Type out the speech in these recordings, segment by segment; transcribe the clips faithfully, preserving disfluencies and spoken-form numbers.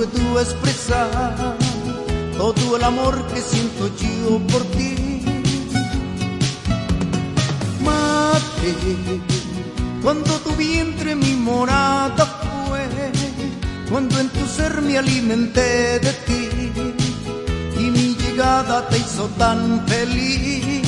puedo expresar todo el amor que siento yo por ti. Madre, cuando tu vientre mi morada fue, cuando en tu ser me alimenté de ti y mi llegada te hizo tan feliz.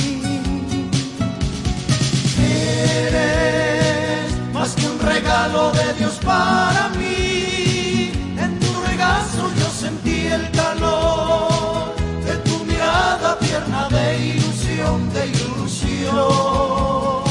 Eres más que un regalo de Dios para mí. En tu regazo yo sentí el calor de tu mirada tierna de ilusión, de ilusión.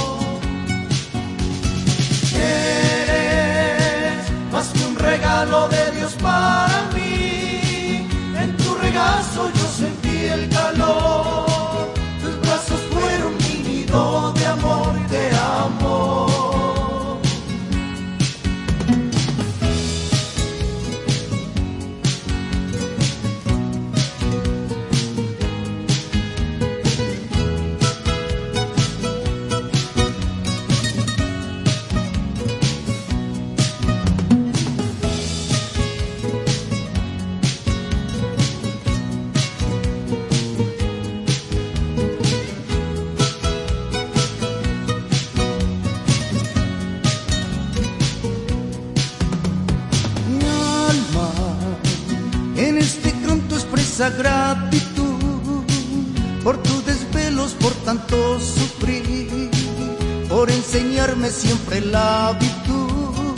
Eres más que un regalo de Dios para mí. En tu regazo yo sentí el calor. Tus brazos fueron mi nido de amor, de amor. Esa gratitud por tus desvelos, por tanto sufrir, por enseñarme siempre la virtud.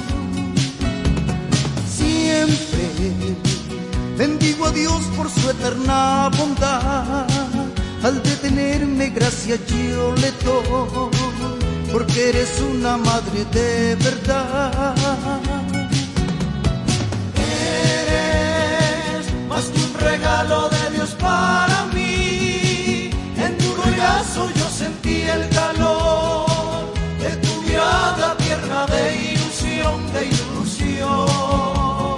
Siempre bendigo a Dios por su eterna bondad. Al detenerme gracias yo le doy, porque eres una madre de verdad. Más que un regalo de Dios para mí. En tu regazo yo sentí el calor de tu mirada tierna de ilusión, de ilusión.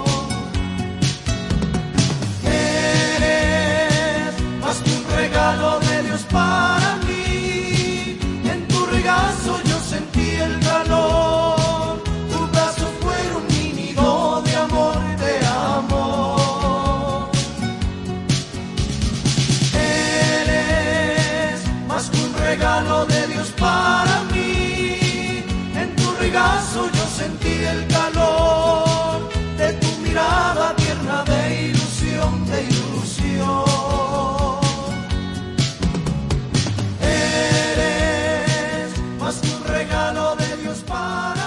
Eres más que un regalo de Dios para mí. En tu regazo yo sentí el calor. Tus brazos fueron mi nido de amor, de amor. Regalo de Dios para mí. En tu regazo yo sentí el calor de tu mirada tierna de ilusión, de ilusión. Eres más que un regalo de Dios para mí.